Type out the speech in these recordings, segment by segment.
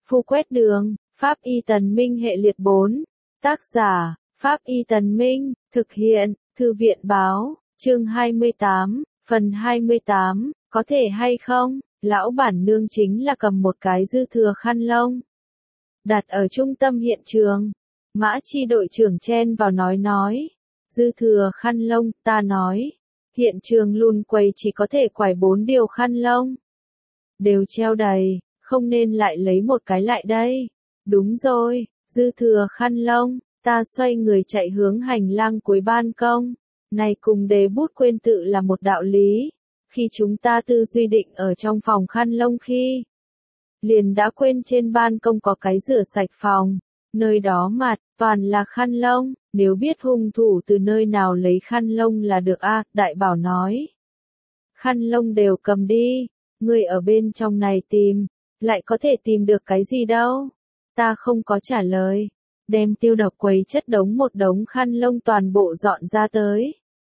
Phu quét đường, Pháp Y Tần Minh hệ liệt 4. Tác giả, Pháp Y Tần Minh, thực hiện, Thư viện báo, chương 28, phần 28, có thể hay không, lão bản nương chính là cầm một cái dư thừa khăn lông. Đặt ở trung tâm hiện trường, Mã Chi đội trưởng chen vào nói, dư thừa khăn lông, ta nói. Hiện trường lùn quầy chỉ có thể quải 4 điều khăn lông. Đều treo đầy, không nên lại lấy một cái lại đây. Đúng rồi, dư thừa khăn lông, ta xoay người chạy hướng hành lang cuối ban công. Này cùng đề bút quên tự là một đạo lý. Khi chúng ta tư duy định ở trong phòng khăn lông khi liền đã quên trên ban công có cái rửa sạch phòng. Nơi đó mặt, toàn là khăn lông, nếu biết hung thủ từ nơi nào lấy khăn lông là được a, Đại Bảo nói. Khăn lông đều cầm đi, người ở bên trong này tìm, lại có thể tìm được cái gì đâu. Ta không có trả lời, đem tiêu độc quầy chất đống một đống khăn lông toàn bộ dọn ra tới.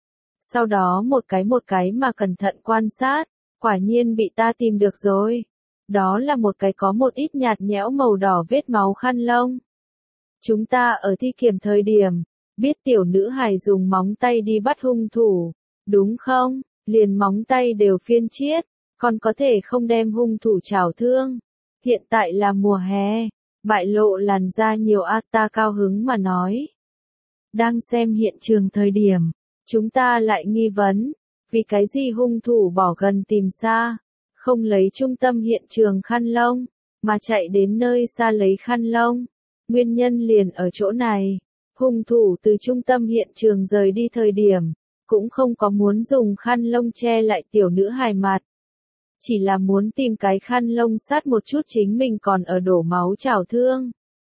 Sau đó một cái mà cẩn thận quan sát, quả nhiên bị ta tìm được rồi. Đó là một cái có một ít nhạt nhẽo màu đỏ vết máu khăn lông. Chúng ta ở thi kiểm thời điểm, biết tiểu nữ hài dùng móng tay đi bắt hung thủ, đúng không? Liền móng tay đều phiên chiết, còn có thể không đem hung thủ chảo thương. Hiện tại là mùa hè, bại lộ làn da nhiều ta cao hứng mà nói. Đang xem hiện trường thời điểm, chúng ta lại nghi vấn, vì cái gì hung thủ bỏ gần tìm xa, không lấy trung tâm hiện trường khăn lông, mà chạy đến nơi xa lấy khăn lông. Nguyên nhân liền ở chỗ này, hung thủ từ trung tâm hiện trường rời đi thời điểm, cũng không có muốn dùng khăn lông che lại tiểu nữ hài mặt. Chỉ là muốn tìm cái khăn lông sát một chút chính mình còn ở đổ máu chảo thương.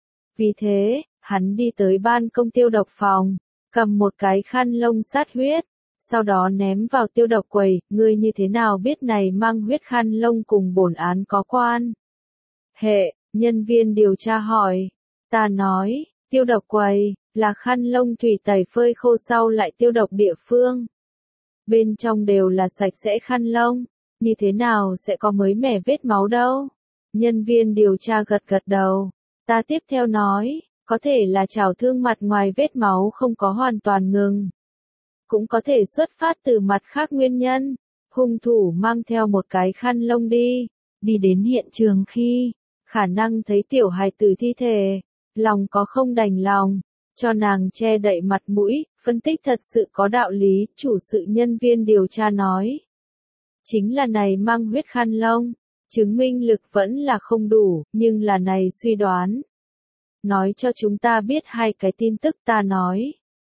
Vì thế, hắn đi tới ban công tiêu độc phòng, cầm một cái khăn lông sát huyết, sau đó ném vào tiêu độc quầy, ngươi như thế nào biết này mang huyết khăn lông cùng bổn án có quan? Hệ, nhân viên điều tra hỏi. Ta nói, tiêu độc quầy, là khăn lông thủy tẩy phơi khô sau lại tiêu độc địa phương. Bên trong đều là sạch sẽ khăn lông, như thế nào sẽ có mới mẻ vết máu đâu? Nhân viên điều tra gật gật đầu. Ta tiếp theo nói, có thể là chảo thương mặt ngoài vết máu không có hoàn toàn ngừng. Cũng có thể xuất phát từ mặt khác nguyên nhân. Hung thủ mang theo một cái khăn lông đi đến hiện trường khi, khả năng thấy tiểu hài tử thi thể. Lòng có không đành lòng, cho nàng che đậy mặt mũi, phân tích thật sự có đạo lý, chủ sự nhân viên điều tra nói. Chính là này mang huyết khăn lông, chứng minh lực vẫn là không đủ, nhưng là này suy đoán. Nói cho chúng ta biết hai cái tin tức ta nói.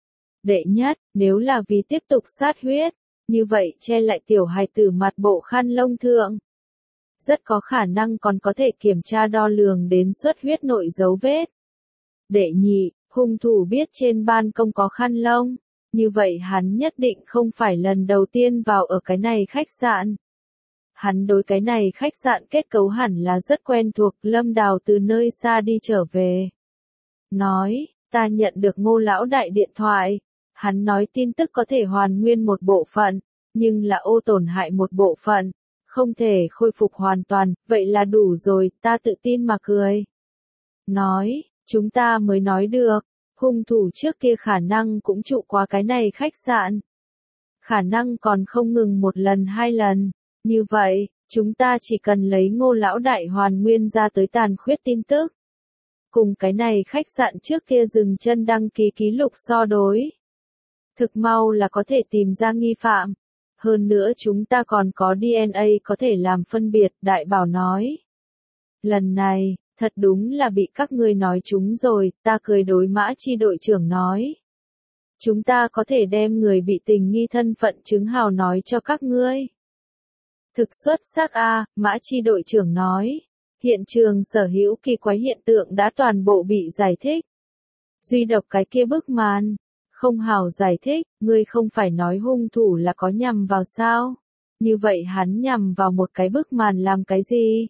Đệ nhất, nếu là vì tiếp tục sát huyết, như vậy che lại tiểu hài tử mặt bộ khăn lông thượng. Rất có khả năng còn có thể kiểm tra đo lường đến xuất huyết nội dấu vết. Đệ nhị, hung thủ biết trên ban công có khăn lông, như vậy hắn nhất định không phải lần đầu tiên vào ở cái này khách sạn. Hắn đối cái này khách sạn kết cấu hẳn là rất quen thuộc, Lâm Đào từ nơi xa đi trở về. Nói, ta nhận được Ngô lão đại điện thoại, hắn nói tin tức có thể hoàn nguyên một bộ phận, nhưng là ô tổn hại một bộ phận, không thể khôi phục hoàn toàn, vậy là đủ rồi, ta tự tin mà cười. Nói, chúng ta mới nói được, hung thủ trước kia khả năng cũng trụ qua cái này khách sạn. Khả năng còn không ngừng một lần hai lần, như vậy, chúng ta chỉ cần lấy Ngô lão đại hoàn nguyên ra tới tàn khuyết tin tức. Cùng cái này khách sạn trước kia dừng chân đăng ký ký lục so đối. Thực mau là có thể tìm ra nghi phạm. Hơn nữa chúng ta còn có DNA có thể làm phân biệt, Đại Bảo nói. Lần này, thật đúng là bị các ngươi nói chúng rồi, ta cười đối Mã Chi đội trưởng nói. Chúng ta có thể đem người bị tình nghi thân phận chứng hào nói cho các ngươi. Thực xuất sắc Mã Chi đội trưởng nói. Hiện trường sở hữu kỳ quái hiện tượng đã toàn bộ bị giải thích. Duy độc cái kia bức màn. Không hào giải thích, ngươi không phải nói hung thủ là có nhằm vào sao? Như vậy hắn nhằm vào một cái bức màn làm cái gì?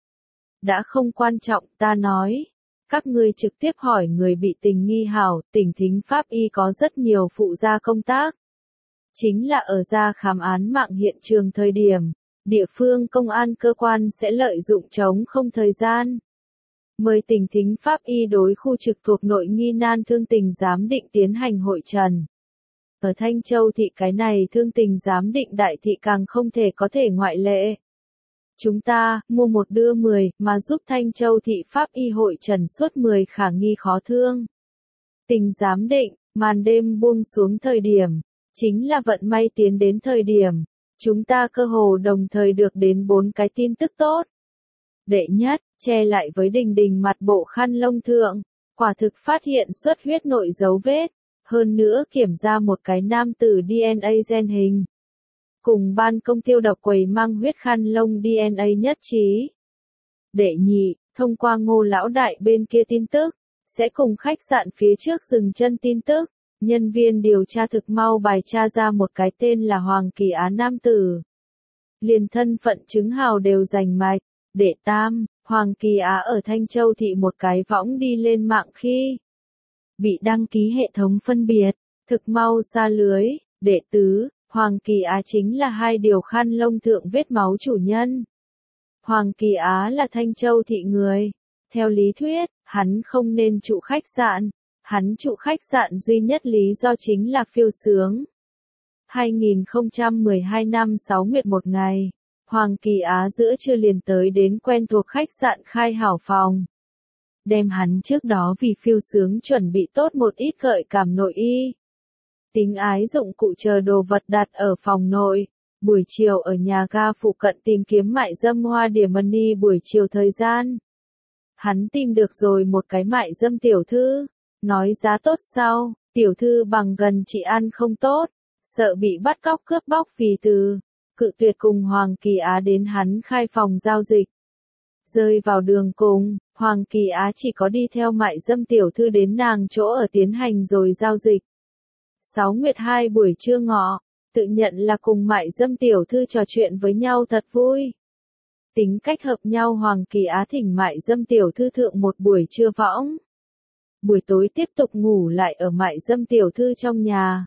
Đã không quan trọng, ta nói. Các ngươi trực tiếp hỏi người bị tình nghi hảo, tỉnh thính pháp y có rất nhiều phụ gia công tác. Chính là ở ra khám án mạng hiện trường thời điểm, địa phương công an cơ quan sẽ lợi dụng trống không thời gian. mời Tình Thính Pháp Y đối khu trực thuộc Nội Nghi Nan Thương Tình giám định tiến hành hội trần. Ở Thanh Châu thị cái này Thương Tình giám định đại thị càng không thể có thể ngoại lệ. Chúng ta, mua một đưa 10, mà giúp Thanh Châu thị Pháp Y hội trần suốt 10 khả nghi khó thương. Tình giám định, màn đêm buông xuống thời điểm, chính là vận may tiến đến thời điểm. Chúng ta cơ hồ đồng thời được đến 4 cái tin tức tốt. Đệ nhất, che lại với Đình Đình mặt bộ khăn lông thượng, quả thực phát hiện xuất huyết nội dấu vết, hơn nữa kiểm ra một cái nam tử DNA gen hình. Cùng ban công tiêu độc quầy mang huyết khăn lông DNA nhất trí. Đệ nhị, thông qua Ngô lão đại bên kia tin tức, sẽ cùng khách sạn phía trước dừng chân tin tức, nhân viên điều tra thực mau bài tra ra một cái tên là Hoàng Kỳ Á nam tử. Liền thân phận chứng hào đều rành mạch. Đệ tam, Hoàng Kỳ Á ở Thanh Châu thị một cái võng đi lên mạng khi bị đăng ký hệ thống phân biệt, thực mau xa lưới. Đệ tứ, Hoàng Kỳ Á chính là 2 điều khăn lông thượng vết máu chủ nhân. Hoàng Kỳ Á là Thanh Châu thị người. Theo lý thuyết, hắn không nên trụ khách sạn. Hắn trụ khách sạn duy nhất lý do chính là phiêu sướng. 2012 năm 6 nguyệt một ngày, Hoàng Kỳ Á giữa trưa liền tới đến quen thuộc khách sạn khai hảo phòng. Đem hắn trước đó vì phiêu sướng chuẩn bị tốt một ít gợi cảm nội y. Tính ái dụng cụ chờ đồ vật đặt ở phòng nội. Buổi chiều ở nhà ga phụ cận tìm kiếm mại dâm Hoa Điểm Money buổi chiều thời gian. Hắn tìm được rồi một cái mại dâm tiểu thư. Nói giá tốt sau, tiểu thư bằng gần chỉ ăn không tốt, sợ bị bắt cóc cướp bóc vì từ, cự tuyệt cùng Hoàng Kỳ Á đến hắn khai phòng giao dịch. Rơi vào đường cùng, Hoàng Kỳ Á chỉ có đi theo mại dâm tiểu thư đến nàng chỗ ở tiến hành rồi giao dịch. 6 nguyệt 2 buổi trưa ngọ, tự nhận là cùng mại dâm tiểu thư trò chuyện với nhau thật vui. Tính cách hợp nhau Hoàng Kỳ Á thỉnh mại dâm tiểu thư thượng một buổi trưa võng. Buổi tối tiếp tục ngủ lại ở mại dâm tiểu thư trong nhà.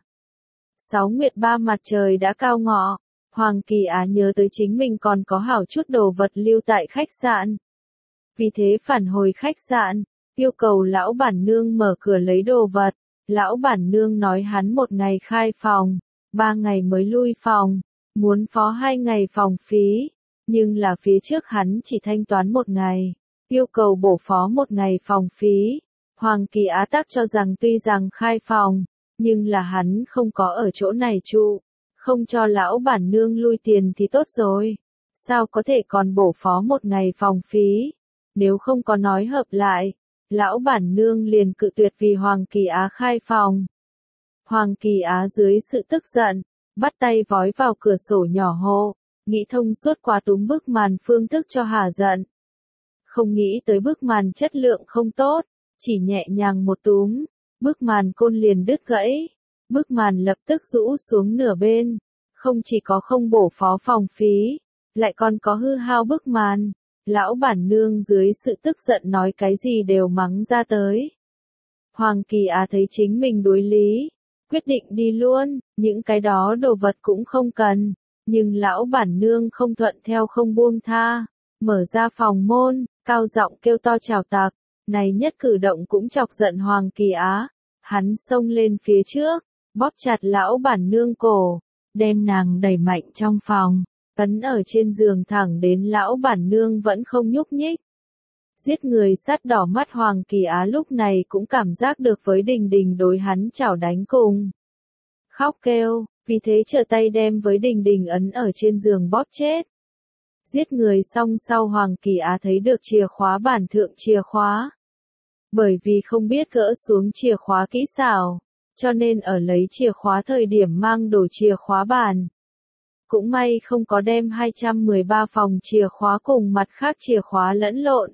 6 nguyệt 3 mặt trời đã cao ngọ, Hoàng Kỳ Á nhớ tới chính mình còn có hảo chút đồ vật lưu tại khách sạn. Vì thế phản hồi khách sạn, yêu cầu lão bản nương mở cửa lấy đồ vật. Lão bản nương nói hắn một ngày khai phòng, 3 ngày mới lui phòng, muốn phó 2 ngày phòng phí, nhưng là phía trước hắn chỉ thanh toán 1 ngày, yêu cầu bổ phó 1 ngày phòng phí. Hoàng Kỳ Á tác cho rằng tuy rằng khai phòng, nhưng là hắn không có ở chỗ này trụ, không cho lão bản nương lui tiền thì tốt rồi, sao có thể còn bổ phó 1 ngày phòng phí, nếu không có nói hợp lại, lão bản nương liền cự tuyệt vì Hoàng Kỳ Á khai phòng. Hoàng Kỳ Á dưới sự tức giận, bắt tay vói vào cửa sổ nhỏ hộ, nghĩ thông suốt quá túm bức màn phương thức cho hả giận. Không nghĩ tới bức màn chất lượng không tốt. Chỉ nhẹ nhàng một túm, bức màn côn liền đứt gãy, bức màn lập tức rũ xuống nửa bên, không chỉ có không bổ phó phòng phí, lại còn có hư hao bức màn. Lão bản nương dưới sự tức giận nói cái gì đều mắng ra tới. Hoàng Kỳ Á thấy chính mình đối lý, quyết định đi luôn, những cái đó đồ vật cũng không cần, nhưng lão bản nương không thuận theo không buông tha, mở ra phòng môn, cao giọng kêu to chào tặc. Này nhất cử động cũng chọc giận Hoàng Kỳ Á, hắn xông lên phía trước, bóp chặt lão bản nương cổ, đem nàng đẩy mạnh trong phòng, ấn ở trên giường thẳng đến lão bản nương vẫn không nhúc nhích. Giết người sắt đỏ mắt Hoàng Kỳ Á lúc này cũng cảm giác được với Đình Đình đối hắn chảo đánh cùng. Khóc kêu, vì thế trở tay đem với Đình Đình ấn ở trên giường bóp chết. Giết người xong sau Hoàng Kỳ Á thấy được chìa khóa bản thượng chìa khóa. Bởi vì không biết gỡ xuống chìa khóa kỹ xảo, cho nên ở lấy chìa khóa thời điểm mang đổ chìa khóa bản. Cũng may không có đem 213 phòng chìa khóa cùng mặt khác chìa khóa lẫn lộn.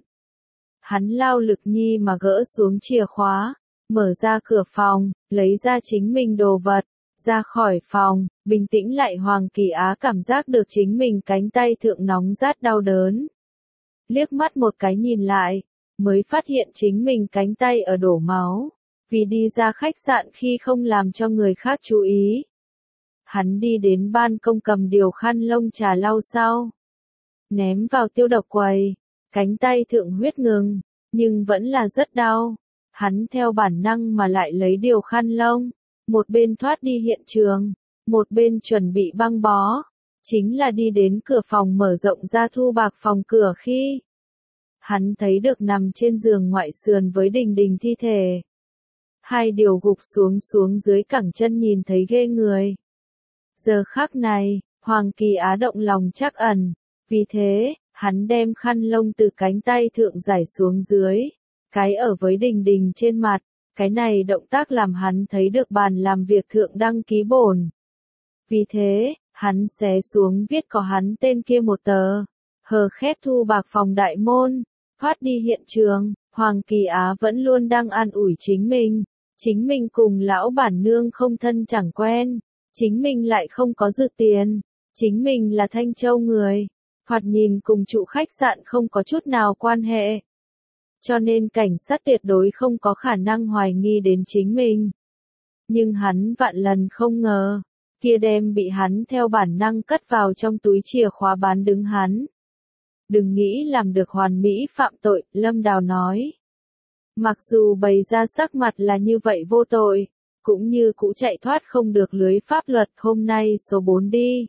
Hắn lao lực nhi mà gỡ xuống chìa khóa, mở ra cửa phòng, lấy ra chính mình đồ vật, ra khỏi phòng, bình tĩnh lại Hoàng Kỳ Á cảm giác được chính mình cánh tay thượng nóng rát đau đớn. Liếc mắt một cái nhìn lại, mới phát hiện chính mình cánh tay ở đổ máu, vì đi ra khách sạn khi không làm cho người khác chú ý. Hắn đi đến ban công cầm điều khăn lông trà lau sau, ném vào tiêu độc quầy, cánh tay thượng huyết ngừng, nhưng vẫn là rất đau. Hắn theo bản năng mà lại lấy điều khăn lông, một bên thoát đi hiện trường, một bên chuẩn bị băng bó. Chính là đi đến cửa phòng mở rộng ra thu bạc phòng cửa khi hắn thấy được nằm trên giường ngoại sườn với Đình Đình thi thể. Hai điều gục xuống dưới cẳng chân nhìn thấy ghê người. Giờ khắc này, Hoàng Kỳ Á động lòng trắc ẩn, vì thế, hắn đem khăn lông từ cánh tay thượng giải xuống dưới, cái ở với Đình Đình trên mặt, cái này động tác làm hắn thấy được bàn làm việc thượng đăng ký bổn. Vì thế, hắn xé xuống viết có hắn tên kia một tờ, hờ khép thu bạc phòng đại môn, thoát đi hiện trường. Hoàng Kỳ Á vẫn luôn đang an ủi chính mình cùng lão bản nương không thân chẳng quen, chính mình lại không có dự tiền, chính mình là Thanh Châu người, thoạt nhìn cùng trụ khách sạn không có chút nào quan hệ. Cho nên cảnh sát tuyệt đối không có khả năng hoài nghi đến chính mình. Nhưng hắn vạn lần không ngờ, kia đem bị hắn theo bản năng cất vào trong túi chìa khóa bán đứng hắn. Đừng nghĩ làm được hoàn mỹ phạm tội, Lâm Đào nói. Mặc dù bày ra sắc mặt là như vậy vô tội, cũng như cũ chạy thoát không được lưới pháp luật. Hôm nay số 4 đi.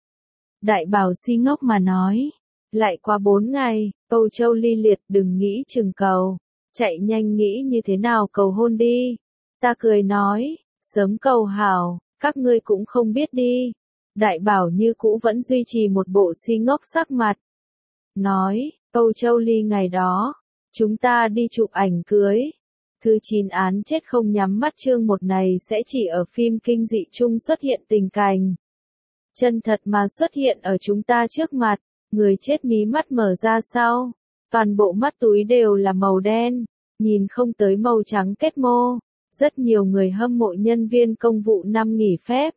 Đại Bảo si ngốc mà nói. Lại qua 4 ngày, Âu Châu ly liệt, đừng nghĩ chừng cầu. Chạy nhanh nghĩ như thế nào cầu hôn đi. Ta cười nói, sớm cầu hảo, các ngươi cũng không biết đi. Đại Bảo như cũ vẫn duy trì một bộ si ngốc sắc mặt. Nói, Âu Châu ly ngày đó, chúng ta đi chụp ảnh cưới. Thứ 9 án chết không nhắm mắt chương 1 này sẽ chỉ ở phim kinh dị chung xuất hiện tình cảnh chân thật mà xuất hiện ở chúng ta trước mặt. Người chết mí mắt mở ra sau, toàn bộ mắt túi đều là màu đen, nhìn không tới màu trắng kết mô. Rất nhiều người hâm mộ nhân viên công vụ năm nghỉ phép.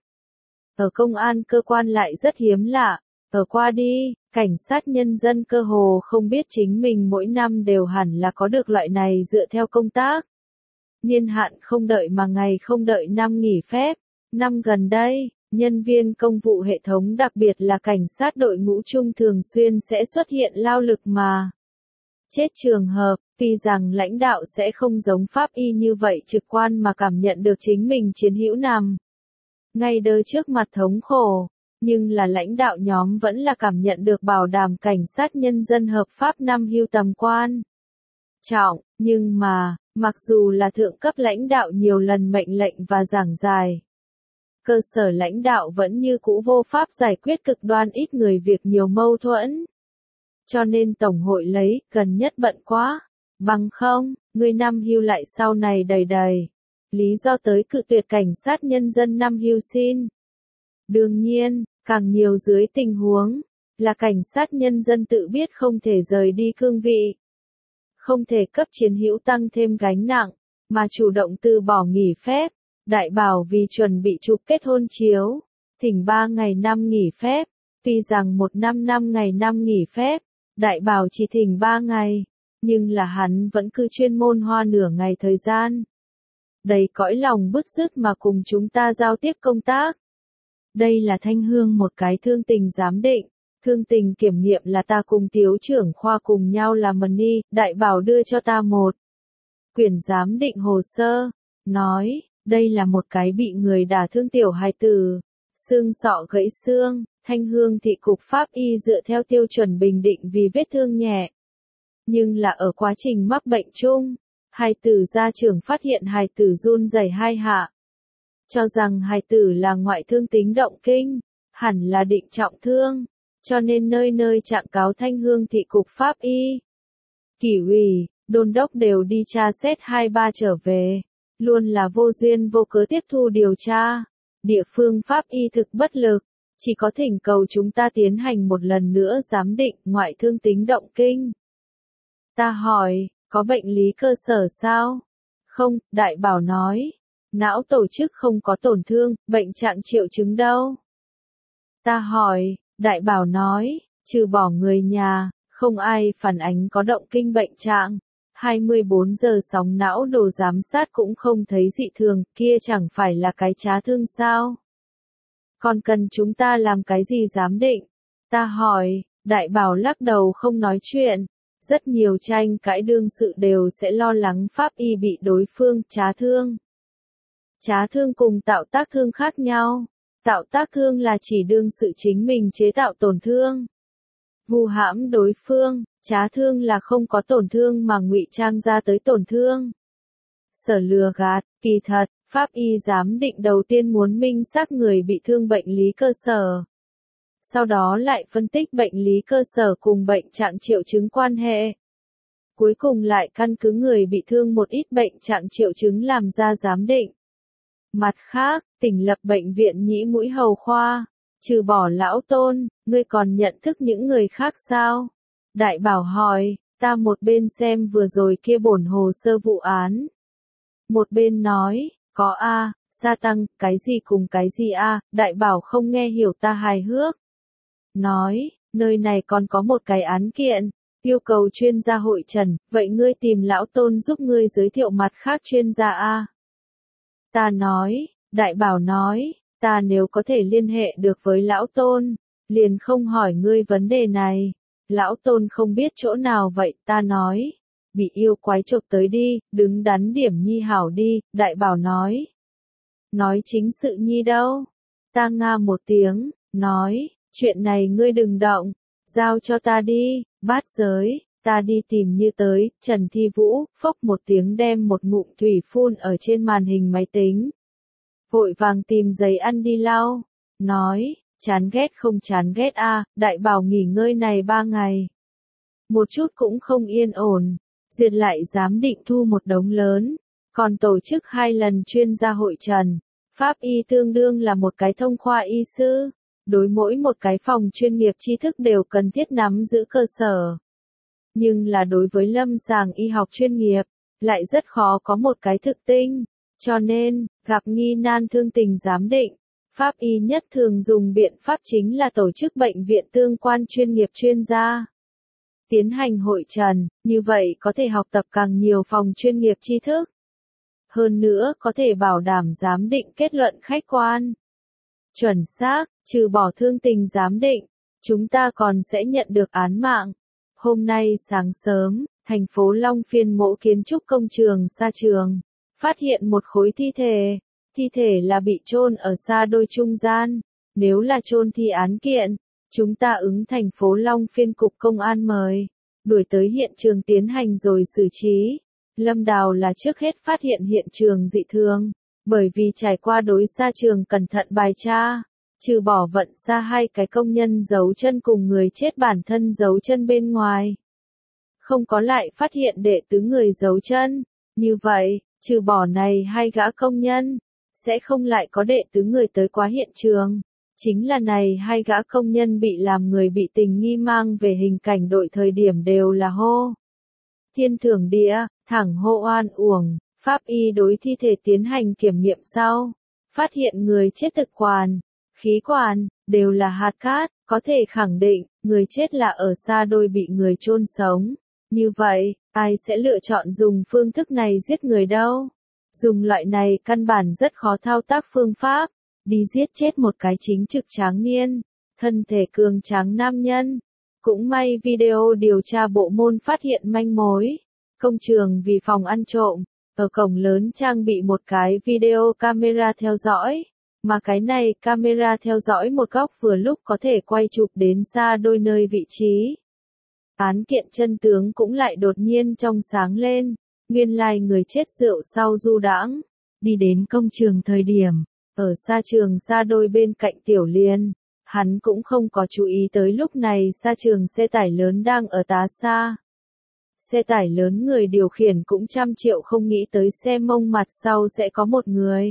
Ở công an cơ quan lại rất hiếm lạ. Ở qua đi, cảnh sát nhân dân cơ hồ không biết chính mình mỗi năm đều hẳn là có được loại này dựa theo công tác. Niên hạn không đợi mà ngày không đợi năm nghỉ phép. Năm gần đây, nhân viên công vụ hệ thống đặc biệt là cảnh sát đội ngũ chung thường xuyên sẽ xuất hiện lao lực mà chết trường hợp, tuy rằng lãnh đạo sẽ không giống pháp y như vậy trực quan mà cảm nhận được chính mình chiến hữu nằm ngay đời trước mặt thống khổ, nhưng là lãnh đạo nhóm vẫn là cảm nhận được bảo đảm cảnh sát nhân dân hợp pháp năm hưu tầm quan trọng. Nhưng mà, mặc dù là thượng cấp lãnh đạo nhiều lần mệnh lệnh và giảng giải, cơ sở lãnh đạo vẫn như cũ vô pháp giải quyết cực đoan ít người việc nhiều mâu thuẫn. Cho nên Tổng hội lấy, gần nhất bận quá. Bằng không, người năm hưu lại sau này đầy đầy. Lý do tới cự tuyệt cảnh sát nhân dân năm hưu xin. Đương nhiên, càng nhiều dưới tình huống, là cảnh sát nhân dân tự biết không thể rời đi cương vị. Không thể cấp chiến hữu tăng thêm gánh nặng, mà chủ động từ bỏ nghỉ phép. Đại Bảo vì chuẩn bị chụp kết hôn chiếu, thỉnh 3 ngày năm nghỉ phép. Tuy rằng 1 năm 5 ngày năm nghỉ phép, Đại Bảo chỉ thỉnh 3 ngày, nhưng là hắn vẫn cứ chuyên môn hoa nửa ngày thời gian. Đầy cõi lòng bứt rứt mà cùng chúng ta giao tiếp công tác. Đây là Thanh Hương một cái thương tình giám định, thương tình kiểm nghiệm là ta cùng Tiếu trưởng khoa cùng nhau làm money. Đại Bảo đưa cho ta một quyển giám định hồ sơ, nói, đây là một cái bị người đả thương tiểu hài tử, xương sọ gãy xương. Thanh Hương thị cục pháp y dựa theo tiêu chuẩn bình định vì vết thương nhẹ. Nhưng là ở quá trình mắc bệnh chung, hài tử gia trưởng phát hiện hài tử run rẩy 2 hạ. Cho rằng hài tử là ngoại thương tính động kinh, hẳn là định trọng thương, cho nên nơi nơi trạng cáo Thanh Hương thị cục pháp y. Kỷ ủy, đôn đốc đều đi tra xét 2-3 trở về, luôn là vô duyên vô cớ tiếp thu điều tra. Địa phương pháp y thực bất lực, chỉ có thỉnh cầu chúng ta tiến hành một lần nữa giám định ngoại thương tính động kinh. Ta hỏi, có bệnh lý cơ sở sao? Không, Đại Bảo nói. Não tổ chức không có tổn thương, bệnh trạng triệu chứng đâu? Ta hỏi, Đại Bảo nói, trừ bỏ người nhà, không ai phản ánh có động kinh bệnh trạng. 24 giờ sóng não đồ giám sát cũng không thấy dị thường, kia chẳng phải là cái trá thương sao? Còn cần chúng ta làm cái gì giám định? Ta hỏi, Đại Bảo lắc đầu không nói chuyện. Rất nhiều tranh cãi đương sự đều sẽ lo lắng pháp y bị đối phương trá thương. Trá thương cùng tạo tác thương khác nhau. Tạo tác thương là chỉ đương sự chính mình chế tạo tổn thương, vu hãm đối phương. Trá thương là không có tổn thương mà ngụy trang ra tới tổn thương. Sở lừa gạt, kỳ thật, pháp y giám định đầu tiên muốn minh xác người bị thương bệnh lý cơ sở. Sau đó lại phân tích bệnh lý cơ sở cùng bệnh trạng triệu chứng quan hệ. Cuối cùng lại căn cứ người bị thương một ít bệnh trạng triệu chứng làm ra giám định. Mặt khác, tỉnh lập bệnh viện nhĩ mũi hầu khoa, trừ bỏ lão Tôn, ngươi còn nhận thức những người khác sao? Đại Bảo hỏi, ta một bên xem vừa rồi kia bổn hồ sơ vụ án. Một bên nói, có a, sa tăng, cái gì cùng cái gì a? Đại Bảo không nghe hiểu ta hài hước. Nói, nơi này còn có một cái án kiện, yêu cầu chuyên gia hội trần, vậy ngươi tìm lão Tôn giúp ngươi giới thiệu mặt khác chuyên gia a. Ta nói, Đại Bảo nói, ta nếu có thể liên hệ được với lão Tôn, liền không hỏi ngươi vấn đề này. Lão Tôn không biết chỗ nào vậy, ta nói, bị yêu quái chộp tới đi, đứng đắn điểm nhi hảo đi. Đại Bảo nói chính sự nhi đâu. Ta nga một tiếng, nói, chuyện này ngươi đừng động, giao cho ta đi. Bát giới, ta đi tìm như tới. Trần Thi Vũ, phốc một tiếng đem một ngụm thủy phun ở trên màn hình máy tính. Vội vàng tìm giấy ăn đi lau, nói, chán ghét không chán ghét a. Đại Bảo nghỉ ngơi này 3 ngày. Một chút cũng không yên ổn, duyệt lại giám định thu một đống lớn, còn tổ chức 2 lần chuyên gia hội trần. Pháp y tương đương là một cái thông khoa y sư, đối mỗi một cái phòng chuyên nghiệp tri thức đều cần thiết nắm giữ cơ sở. Nhưng là đối với lâm sàng y học chuyên nghiệp, lại rất khó có một cái thực tinh, cho nên, gặp nghi nan thương tình giám định, pháp y nhất thường dùng biện pháp chính là tổ chức bệnh viện tương quan chuyên nghiệp chuyên gia. Tiến hành hội trần, như vậy có thể học tập càng nhiều phòng chuyên nghiệp tri thức. Hơn nữa có thể bảo đảm giám định kết luận khách quan, chuẩn xác, trừ bỏ thương tình giám định, chúng ta còn sẽ nhận được án mạng. Hôm nay sáng sớm, thành phố Long Phiên mỗ kiến trúc công trường Sa Trường, phát hiện một khối thi thể. Thi thể là bị chôn ở Sa Đôi trung gian. Nếu là chôn thi án kiện, chúng ta ứng thành phố Long Phiên cục công an mời, đuổi tới hiện trường tiến hành rồi xử trí. Lâm Đào là trước hết phát hiện hiện trường dị thường, bởi vì trải qua đối Sa Trường cẩn thận bài tra, trừ bỏ vận Sa 2 cái công nhân giấu chân cùng người chết bản thân giấu chân bên ngoài, không có lại phát hiện đệ tứ người giấu chân. Như vậy, trừ bỏ này 2 gã công nhân, sẽ không lại có đệ tứ người tới quá hiện trường. Chính là này 2 gã công nhân bị làm người bị tình nghi mang về hình cảnh đội thời điểm đều là hô thiên thưởng địa, thẳng hô oan uổng. Pháp y đối thi thể tiến hành kiểm nghiệm sau, phát hiện người chết thực quản, khí quản, đều là hạt cát, có thể khẳng định, người chết là ở Sa Đôi bị người chôn sống. Như vậy, ai sẽ lựa chọn dùng phương thức này giết người đâu? Dùng loại này căn bản rất khó thao tác phương pháp, đi giết chết một cái chính trực tráng niên, thân thể cường tráng nam nhân. Cũng may video điều tra bộ môn phát hiện manh mối. Công trường vì phòng ăn trộm, ở cổng lớn trang bị một cái video camera theo dõi, mà cái này camera theo dõi một góc vừa lúc có thể quay chụp đến Sa Đôi nơi vị trí. Án kiện chân tướng cũng lại đột nhiên trong sáng lên, nguyên lai người chết rượu sau du đãng, đi đến công trường thời điểm, ở Sa Trường Sa Đôi bên cạnh Tiểu Liên, hắn cũng không có chú ý tới lúc này Sa Trường xe tải lớn đang ở tá xa. Xe tải lớn người điều khiển cũng trăm triệu không nghĩ tới xe mông mặt sau sẽ có một người.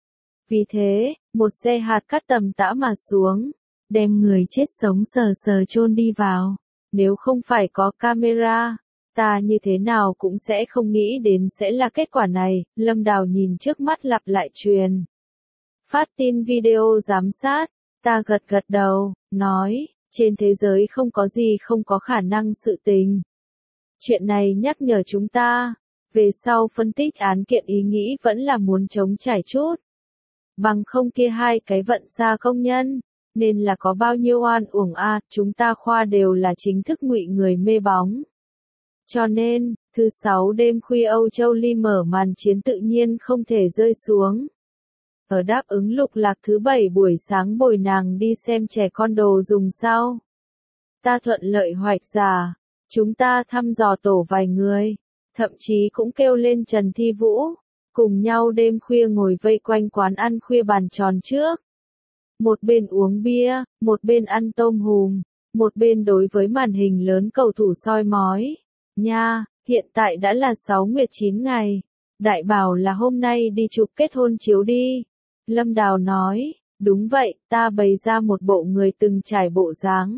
Vì thế, một xe hạt cát tầm tã mà xuống, đem người chết sống sờ sờ chôn đi vào. Nếu không phải có camera, ta như thế nào cũng sẽ không nghĩ đến sẽ là kết quả này. Lâm Đào nhìn trước mắt lặp lại truyền phát tin video giám sát, ta gật gật đầu, nói, trên thế giới không có gì không có khả năng sự tình. Chuyện này nhắc nhở chúng ta, về sau phân tích án kiện ý nghĩ vẫn là muốn chống trải chút. Bằng không kia 2 cái vận Sa công nhân, nên là có bao nhiêu oan uổng a, chúng ta khoa đều là chính thức ngụy người mê bóng. Cho nên, thứ 6 đêm khuya Âu Châu Ly mở màn chiến tự nhiên không thể rơi xuống. Ở đáp ứng Lục Lạc thứ 7 buổi sáng bồi nàng đi xem trẻ con đồ dùng sau. Ta thuận lợi hoạch giả, chúng ta thăm dò tổ vài người, thậm chí cũng kêu lên Trần Thi Vũ, cùng nhau đêm khuya ngồi vây quanh quán ăn khuya bàn tròn trước. Một bên uống bia, một bên ăn tôm hùm, một bên đối với màn hình lớn cầu thủ soi mói. Nha, hiện tại đã là 6 nguyệt 9 ngày. Đại bảo là hôm nay đi chụp kết hôn chiếu đi. Lâm Đào nói, đúng vậy, ta bày ra một bộ người từng trải bộ dáng.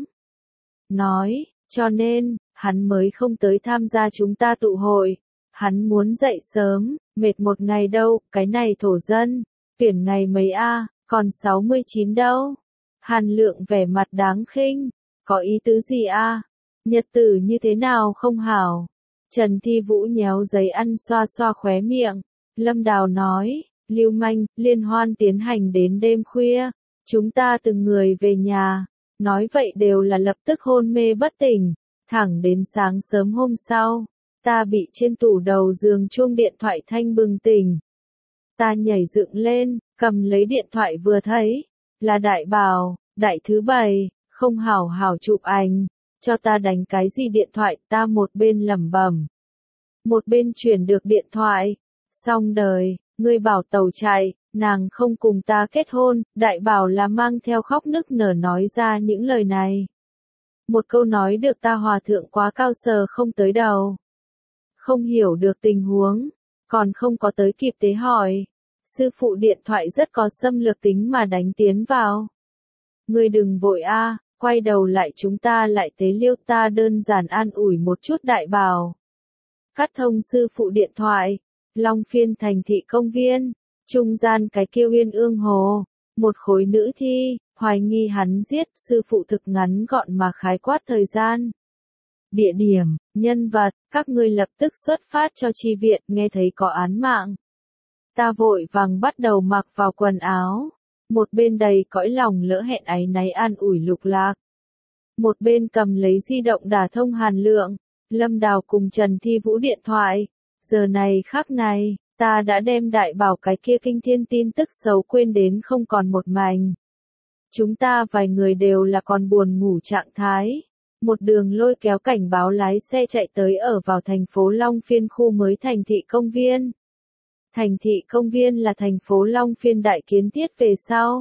Nói, cho nên, hắn mới không tới tham gia chúng ta tụ hội. Hắn muốn dậy sớm, mệt một ngày đâu, cái này thổ dân. Tuyển ngày mấy a, còn 69 đâu. Hàn Lượng vẻ mặt đáng khinh, có ý tứ gì a? Nhật tử như thế nào không hảo? Trần Thi Vũ nhéo giấy ăn xoa xoa khóe miệng. Lâm Đào nói, lưu manh, liên hoan tiến hành đến đêm khuya. Chúng ta từng người về nhà. Nói vậy đều là lập tức hôn mê bất tỉnh. Thẳng đến sáng sớm hôm sau. Ta bị trên tủ đầu giường chuông điện thoại thanh bừng tỉnh. Ta nhảy dựng lên, cầm lấy điện thoại vừa thấy. Là Đại Bảo, đại thứ 7, không hảo hảo chụp ảnh. Cho ta đánh cái gì điện thoại, ta một bên lẩm bẩm, một bên chuyển được điện thoại. Xong đời, ngươi bảo tàu chạy, nàng không cùng ta kết hôn. Đại Bảo là mang theo khóc nức nở nói ra những lời này. Một câu nói được ta hòa thượng quá cao sờ không tới đầu. Không hiểu được tình huống, còn không có tới kịp tế hỏi. Sư phụ điện thoại rất có xâm lược tính mà đánh tiến vào. Ngươi đừng vội a, quay đầu lại chúng ta lại tế liêu, ta đơn giản an ủi một chút. Đại Bảo cắt thông sư phụ điện thoại. Long Phiên thành thị công viên, trung gian cái kia Uyên Ương Hồ, một khối nữ thi, hoài nghi hắn giết. Sư phụ thực ngắn gọn mà khái quát thời gian, địa điểm, nhân vật, các ngươi lập tức xuất phát cho chi viện. Nghe thấy có án mạng, ta vội vàng bắt đầu mặc vào quần áo, một bên đầy cõi lòng lỡ hẹn áy náy an ủi Lục Lạc, một bên cầm lấy di động đả thông Hàn Lượng, Lâm Đào cùng Trần Thi Vũ điện thoại. Giờ này khắc này, ta đã đem Đại Bảo cái kia kinh thiên tin tức xấu quên đến không còn một mảnh. Chúng ta vài người đều là còn buồn ngủ trạng thái. Một đường lôi kéo cảnh báo lái xe chạy tới ở vào thành phố Long Phiên khu mới thành thị công viên. Thành thị công viên là thành phố Long Phiên đại kiến thiết về sau.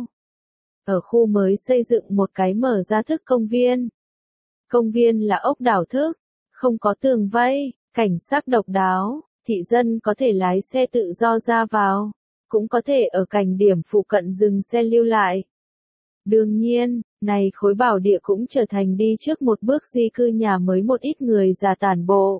Ở khu mới xây dựng một cái mở ra thức công viên. Công viên là ốc đảo thức, không có tường vây, cảnh sắc độc đáo, thị dân có thể lái xe tự do ra vào, cũng có thể ở cảnh điểm phụ cận dừng xe lưu lại. Đương nhiên, này khối bảo địa cũng trở thành đi trước một bước di cư nhà mới một ít người già tản bộ.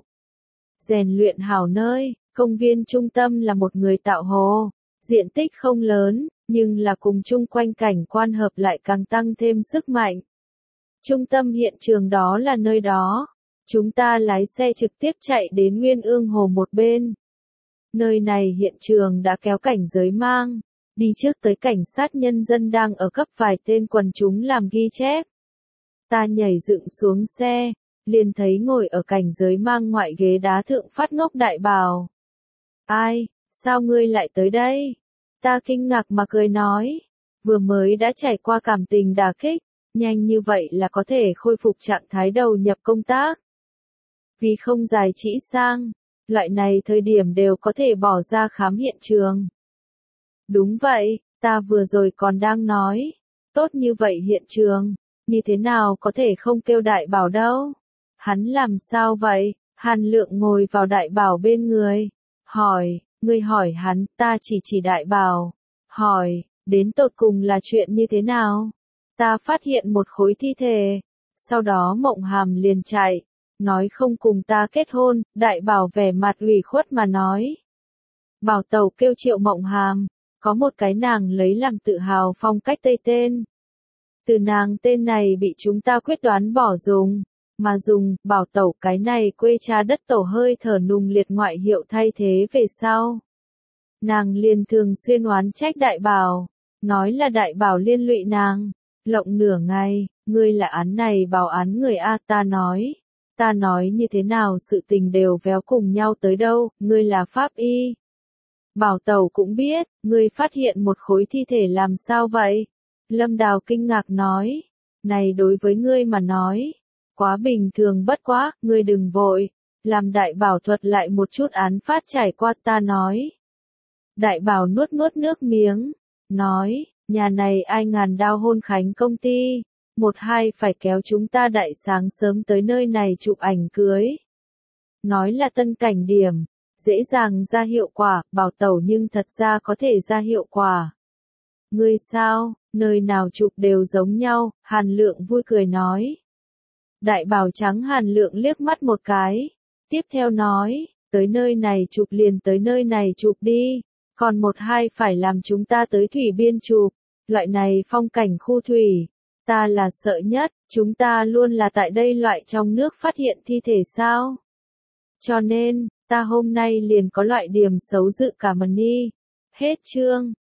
Rèn luyện hảo nơi, công viên trung tâm là một người tạo hồ, diện tích không lớn, nhưng là cùng chung quanh cảnh quan hợp lại càng tăng thêm sức mạnh. Trung tâm hiện trường đó là nơi đó. Chúng ta lái xe trực tiếp chạy đến Uyên Ương Hồ một bên. Nơi này hiện trường đã kéo cảnh giới mang. Đi trước tới cảnh sát nhân dân đang ở cấp vài tên quần chúng làm ghi chép. Ta nhảy dựng xuống xe, liền thấy ngồi ở cảnh giới mang ngoại ghế đá thượng phát ngốc Đại Bảo. Ai, sao ngươi lại tới đây? Ta kinh ngạc mà cười nói. Vừa mới đã trải qua cảm tình đả kích, nhanh như vậy là có thể khôi phục trạng thái đầu nhập công tác. Vì không dài trĩ sang, loại này thời điểm đều có thể bỏ ra khám hiện trường. Đúng vậy, ta vừa rồi còn đang nói, tốt như vậy hiện trường, như thế nào có thể không kêu Đại Bảo đâu? Hắn làm sao vậy? Hàn Lượng ngồi vào Đại Bảo bên người, hỏi, ngươi hỏi hắn, ta chỉ Đại Bảo, hỏi, đến tột cùng là chuyện như thế nào? Ta phát hiện một khối thi thể, sau đó Mộng Hàm liền chạy, nói không cùng ta kết hôn. Đại Bảo vẻ mặt ủy khuất mà nói. Bảo tẩu kêu Triệu Mộng Hàm, có một cái nàng lấy làm tự hào phong cách Tây tên. Từ nàng tên này bị chúng ta quyết đoán bỏ dùng, mà dùng Bảo tẩu cái này quê cha đất tổ hơi thở nùng liệt ngoại hiệu thay thế về sau. Nàng liền thường xuyên oán trách Đại Bảo, nói là Đại Bảo liên lụy nàng. Lộng nửa ngày, ngươi là án này bảo án người a. Ta nói, ta nói như thế nào sự tình đều véo cùng nhau tới đâu, ngươi là pháp y. Bảo Tẩu cũng biết, ngươi phát hiện một khối thi thể làm sao vậy? Lâm Đào kinh ngạc nói, này đối với ngươi mà nói, quá bình thường bất quá, ngươi đừng vội, làm đại bảo thuật lại một chút án phát trải qua ta nói. Đại bảo nuốt nuốt nước miếng, nói, nhà này ai ngàn đao hôn khánh công ty, một hai phải kéo chúng ta đại sáng sớm tới nơi này chụp ảnh cưới. Nói là tân cảnh điểm, dễ dàng ra hiệu quả, Bảo Tẩu nhưng thật ra có thể ra hiệu quả. Ngươi sao, nơi nào chụp đều giống nhau, Hàn Lượng vui cười nói. Đại bảo trắng Hàn Lượng liếc mắt một cái, tiếp theo nói, tới nơi này chụp liền tới nơi này chụp đi, còn một hai phải làm chúng ta tới thủy biên chụp, loại này phong cảnh khu thủy, ta là sợ nhất, chúng ta luôn là tại đây loại trong nước phát hiện thi thể sao. Cho nên, ta hôm nay liền có loại điểm xấu dự cảm đi. Hết chương.